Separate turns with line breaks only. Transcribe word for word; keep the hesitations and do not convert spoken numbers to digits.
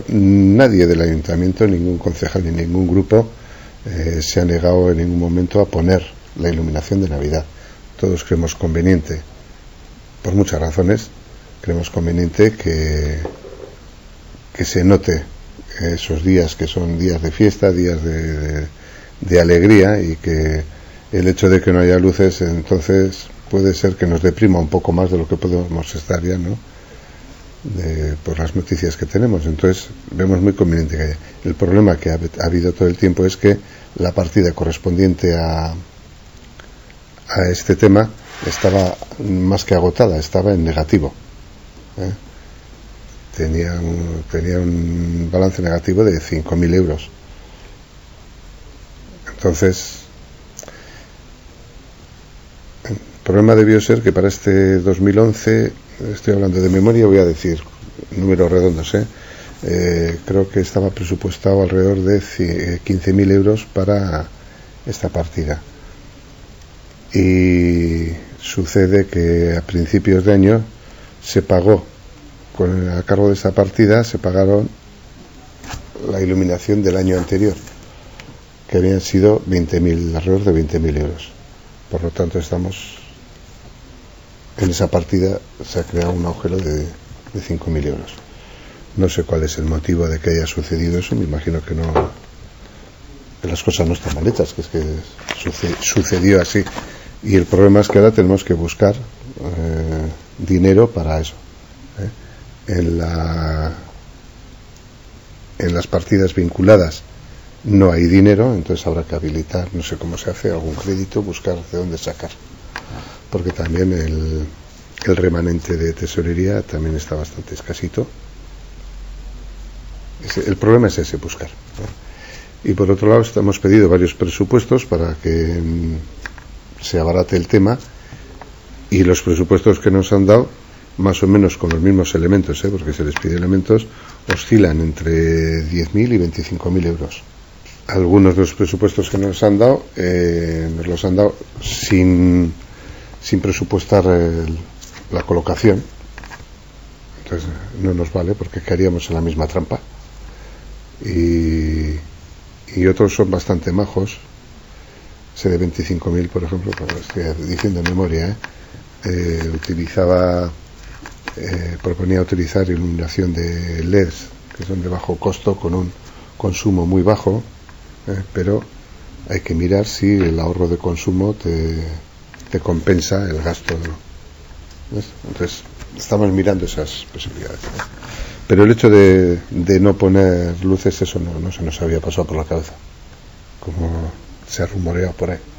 nadie del ayuntamiento, ningún concejal ni ningún grupo eh, se ha negado en ningún momento a poner la iluminación de Navidad. Todos creemos conveniente, por muchas razones, creemos conveniente que, que se note esos días que son días de fiesta, días de, de, de alegría, y que el hecho de que no haya luces entonces puede ser que nos deprima un poco más de lo que podemos estar ya, ¿no? De, por las noticias que tenemos. Entonces vemos muy conveniente que haya. El problema que ha, ha habido todo el tiempo es que la partida correspondiente a a este tema estaba más que agotada, estaba en negativo, ¿eh? tenía un, tenía un balance negativo de cinco mil euros. Entonces el problema debió ser que para este dos mil once, estoy hablando de memoria, voy a decir números redondos, ¿eh? Eh, creo que estaba presupuestado alrededor de quince mil euros para esta partida, y sucede que a principios de año se pagó, con a cargo de esta partida se pagaron la iluminación del año anterior, que habían sido veinte mil, alrededor de veinte mil euros. Por lo tanto, estamos en esa partida, se ha creado un agujero de, de cinco mil euros. No sé cuál es el motivo de que haya sucedido eso, me imagino que no, que las cosas no están mal hechas, que es que suce, sucedió así. Y el problema es que ahora tenemos que buscar eh, dinero para eso, ¿eh? En la, en las partidas vinculadas no hay dinero, entonces habrá que habilitar, no sé cómo se hace, algún crédito, buscar de dónde sacar, porque también el, el remanente de tesorería también está bastante escasito. Ese, el problema es ese, buscar, ¿eh? Y por otro lado, hemos pedido varios presupuestos para que se abarate el tema, y los presupuestos que nos han dado, más o menos con los mismos elementos, ¿eh? porque se les pide elementos, oscilan entre diez mil y veinticinco mil euros. Algunos de los presupuestos que nos han dado eh, nos los han dado sin, sin presupuestar el, la colocación, entonces no nos vale porque caeríamos en la misma trampa, y, y otros son bastante majos. Ese de veinticinco mil, por ejemplo, estoy diciendo en memoria, ¿eh? Eh, utilizaba, eh, proponía utilizar iluminación de L E Ds, que son de bajo costo, con un consumo muy bajo, ¿eh? Pero hay que mirar si el ahorro de consumo te, te compensa el gasto, ¿ves? Entonces, estamos mirando esas posibilidades, ¿no? Pero el hecho de, de no poner luces, eso no, no se nos había pasado por la cabeza, como se ha rumoreado por ahí.